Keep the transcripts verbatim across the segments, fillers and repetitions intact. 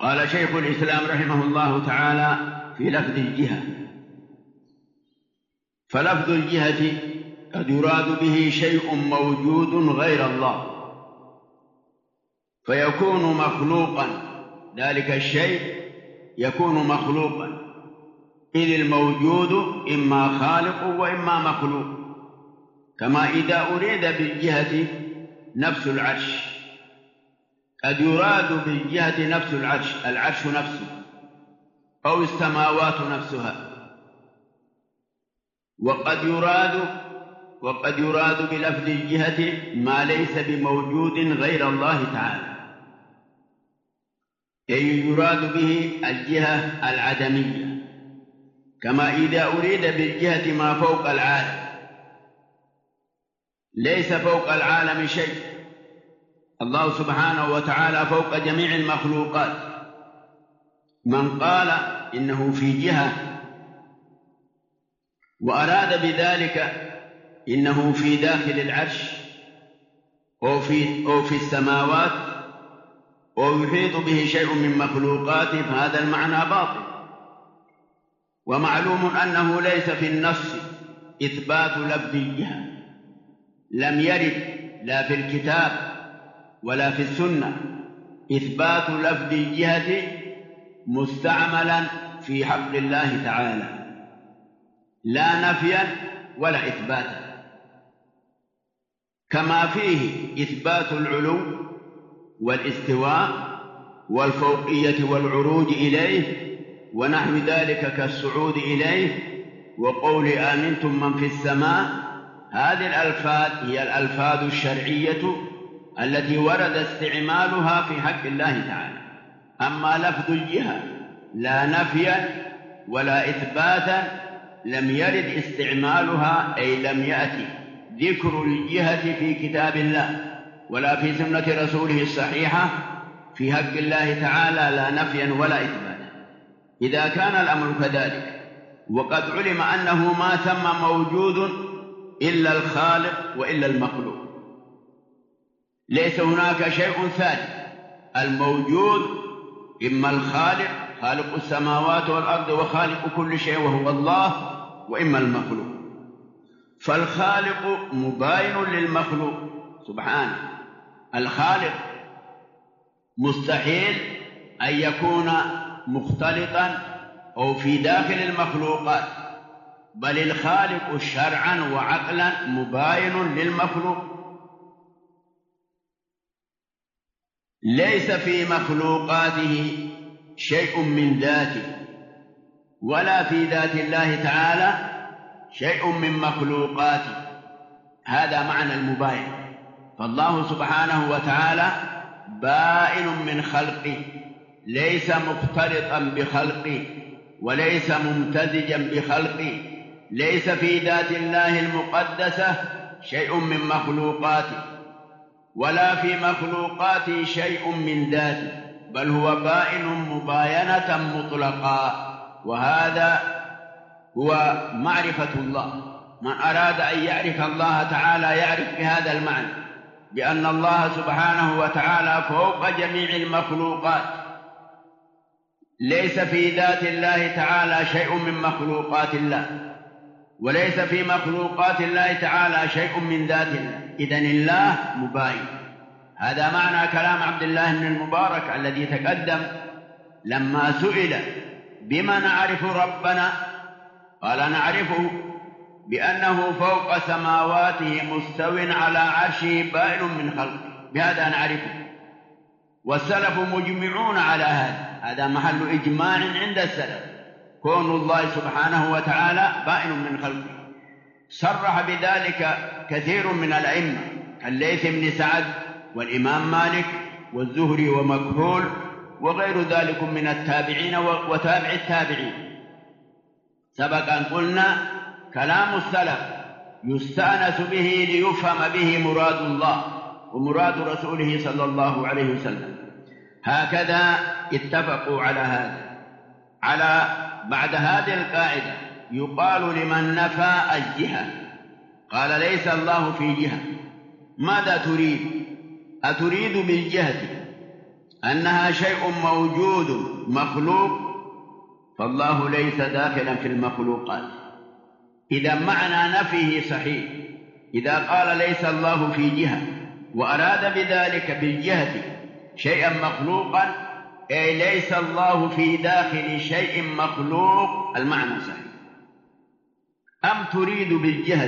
قال شيخ الإسلام رحمه الله تعالى في لفظ الجهة: فلفظ الجهة قد يراد به شيء موجود غير الله فيكون مخلوقا، ذلك الشيء يكون مخلوقا، إذ الموجود إما خالق وإما مخلوق، كما إذا أريد بالجهة نفس العرش قد يراد بالجهة نفس العرش العرش نفسه أو السماوات نفسها، وقد يراد وقد يراد بلفظ الجهة ما ليس بموجود غير الله تعالى، أي يراد به الجهة العدمية، كما إذا أريد بالجهة ما فوق العالم، ليس فوق العالم شيء، الله سبحانه وتعالى فوق جميع المخلوقات. من قال إنه في جهة وأراد بذلك إنه في داخل العرش أو في, أو في السماوات أو يحيط به شيء من مخلوقاته فهذا المعنى باطل. ومعلوم أنه ليس في النص إثبات لفظ الجهة، لم يرد لا في الكتاب ولا في السنة إثبات لفظ الجهة مستعملا في حق الله تعالى، لا نفيا ولا إثباتا، كما فيه إثبات العلو والاستواء والفوقية والعروج إليه ونحو ذلك كالصعود إليه وقول آمنتم من في السماء. هذه الألفاظ هي الألفاظ الشرعية التي ورد استعمالها في حق الله تعالى. أما لفظ الجهة لا نفيا ولا إثباتا لم يرد استعمالها، أي لم يأتي ذكر الجهة في كتاب الله ولا في سنة رسوله الصحيحة في حق الله تعالى، لا نفيا ولا إثباتا. إذا كان الأمر كذلك وقد علم أنه ما ثم موجود إلا الخالق وإلا المخلوق، ليس هناك شيء ثالث، الموجود إما الخالق خالق السماوات والأرض وخالق كل شيء وهو الله، وإما المخلوق. فالخالق مباين للمخلوق سبحانه، الخالق مستحيل أن يكون مختلطا أو في داخل المخلوقات، بل الخالق شرعا وعقلا مباين للمخلوق. ليس في مخلوقاته شيء من ذاته ولا في ذات الله تعالى شيء من مخلوقاته، هذا معنى المباين. فالله سبحانه وتعالى بائن من خلقه، ليس مختلطا بخلقه وليس ممتزجا بخلقه، ليس في ذات الله المقدسة شيء من مخلوقاته ولا في مخلوقاته شيء من ذاته، بل هو بائن مباينة مطلقا، وهذا هو معرفة الله. من أراد أن يعرف الله تعالى يعرف بهذا المعنى، بأن الله سبحانه وتعالى فوق جميع المخلوقات، ليس في ذات الله تعالى شيء من مخلوقات الله وليس في مخلوقات الله تعالى شيء من ذات الله، إذن الله مباين. هذا معنى كلام عبد الله بن المبارك الذي تقدم لما سئل بما نعرف ربنا قال نعرفه بأنه فوق سماواته مستو على عرشه بائن من خلقه، بهذا نعرفه، والسلف مجمعون على هذا، هذا محل إجماع عند السلف، كون الله سبحانه وتعالى بائن من خلقه. صرح بذلك كثير من الأئمة كالليث بن سعد والإمام مالك والزهري ومكحول وغير ذلك من التابعين وتابع التابعين. سبق أن قلنا كلام السلف يستأنس به ليفهم به مراد الله ومراد رسوله صلى الله عليه وسلم، هكذا اتفقوا على هذا. على بعد هذه القاعدة يقال لمن نفى الجهة قال ليس الله في جهة، ماذا تريد؟ أتريد بالجهة أنها شيء موجود مخلوق، فالله ليس داخلا في المخلوقات. إذا معنى نفيه صحيح. إذا قال ليس الله في جهة وأراد بذلك بالجهة شيئا مخلوقا، أي ليس الله في داخل شيء مخلوق، المعنى صحيح. أم تريد بالجهة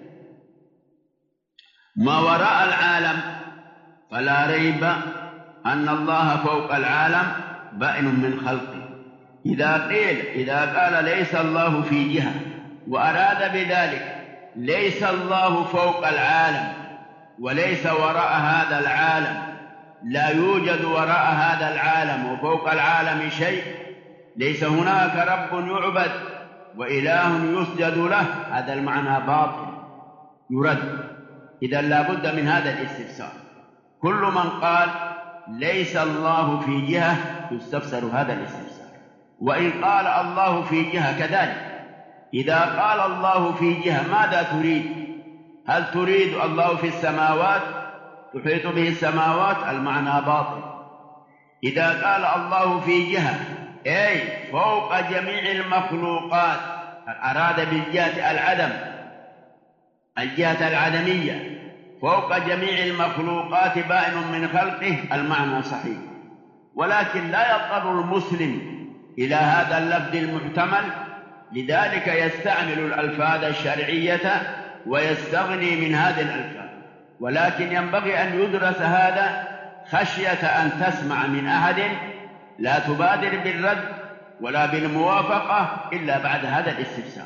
ما وراء العالم، فلا ريب أن الله فوق العالم بائن من خلقه. إذا قيل إذا قال ليس الله في جهة وأراد بذلك ليس الله فوق العالم وليس وراء هذا العالم، لا يوجد وراء هذا العالم وفوق العالم شيء، ليس هناك رب يعبد وإله يسجد له، هذا المعنى باطل يرد. إذا لا بد من هذا الاستفسار. كل من قال ليس الله في جهة يستفسر هذا الاستفسار. وإن قال الله في جهة كذلك. إذا قال الله في جهة ماذا تريد؟ هل تريد الله في السماوات تحيط به السماوات؟ المعنى باطل. إذا قال الله في جهة أي فوق جميع المخلوقات، أراد بالجهة العدم، الجهة العدمية، فوق جميع المخلوقات بائن من خلقه، المعنى صحيح. ولكن لا يضطر المسلم إلى هذا اللفظ المحتمل، لذلك يستعمل الألفاظ الشرعية ويستغني من هذه الألفاظ. ولكن ينبغي أن يدرس هذا خشية أن تسمع من أحد لا تبادر بالرد ولا بالموافقة إلا بعد هذا الاستفسار.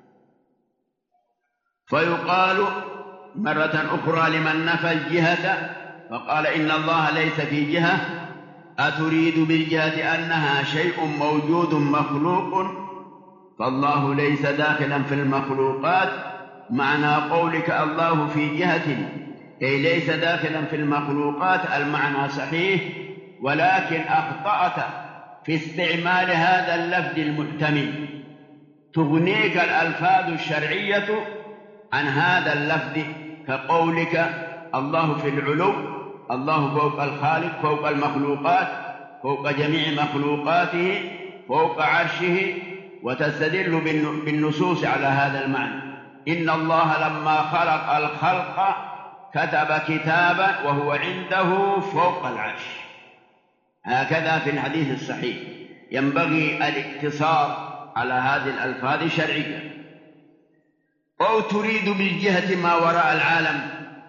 فيقال مرة أخرى لمن نفى الجهة فقال إن الله ليس في جهة: أتريد بالجهة أنها شيء موجود مخلوق، فالله ليس داخلا في المخلوقات. معنى قولك الله في جهة أي ليس داخلا في المخلوقات، المعنى صحيح، ولكن أخطأت في استعمال هذا اللفظ المحتمل. تغنيك الألفاظ الشرعية عن هذا اللفظ، كقولك الله في العلو، الله فوق الخالق، فوق المخلوقات، فوق جميع مخلوقاته، فوق عرشه، وتستدل بالنصوص على هذا المعنى. إن الله لما خلق الخلق كتب كتابا وهو عنده فوق العرش، هكذا في الحديث الصحيح. ينبغي الاقتصار على هذه الألفاظ الشرعية. أو تريد بالجهة ما وراء العالم،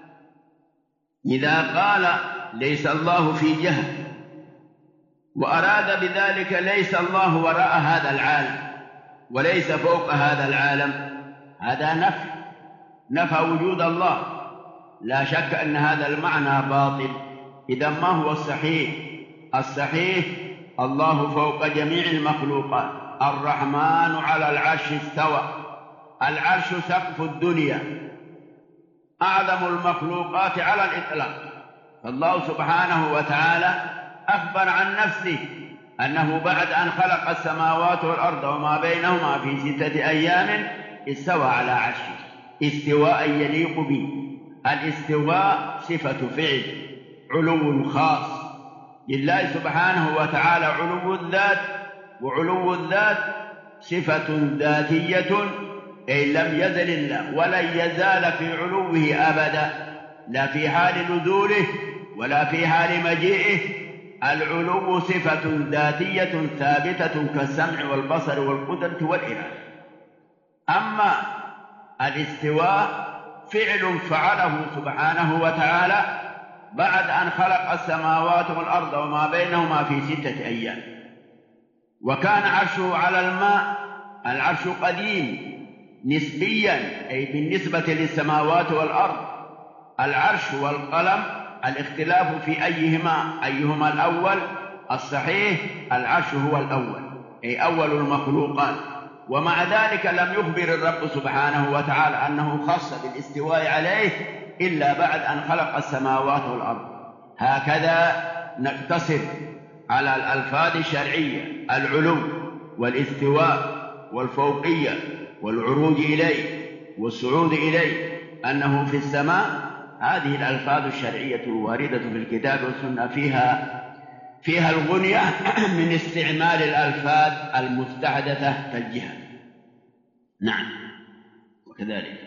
إذا قال ليس الله في جهة وأراد بذلك ليس الله وراء هذا العالم وليس فوق هذا العالم، هذا نفي، نفى وجود الله. لا شك أن هذا المعنى باطل. إذا ما هو الصحيح؟ الصحيح الله فوق جميع المخلوقات، الرحمن على العرش استوى، العرش سقف الدنيا، أعظم المخلوقات على الإطلاق. فالله سبحانه وتعالى أخبر عن نفسه أنه بعد أن خلق السماوات والأرض وما بينهما في ستة أيام استوى على عرشه استواء يليق به. الاستواء صفة فعل، علو خاص لله سبحانه وتعالى، علو الذات، وعلو الذات صفة ذاتية، أي لم يزل الله ولن يزال في علوه أبدا، لا في حال نزوله ولا في حال مجيئه. العلو صفة ذاتية ثابتة كالسمع والبصر والقدرة والإرادة. أما الاستواء فعل فعله سبحانه وتعالى بعد أن خلق السماوات والأرض وما بينهما في ستة أيام. وكان عرشه على الماء، العرش قديم نسبيا، أي بالنسبة للسماوات والأرض. العرش والقلم الاختلاف في أيهما أيهما الأول. الصحيح العرش هو الأول، أي أول المخلوقات. ومع ذلك لم يخبر الرب سبحانه وتعالى أنه خص بالاستواء عليه إلا بعد أن خلق السماوات والأرض. هكذا نقتصر على الألفاظ الشرعية: العلو والاستواء والفوقية والعروج إليه والصعود إليه، أنه في السماء. هذه الألفاظ الشرعية الواردة في الكتاب والسنة فيها فيها الغنية من استعمال الألفاظ المستحدثة كالجهة. نعم، وكذلك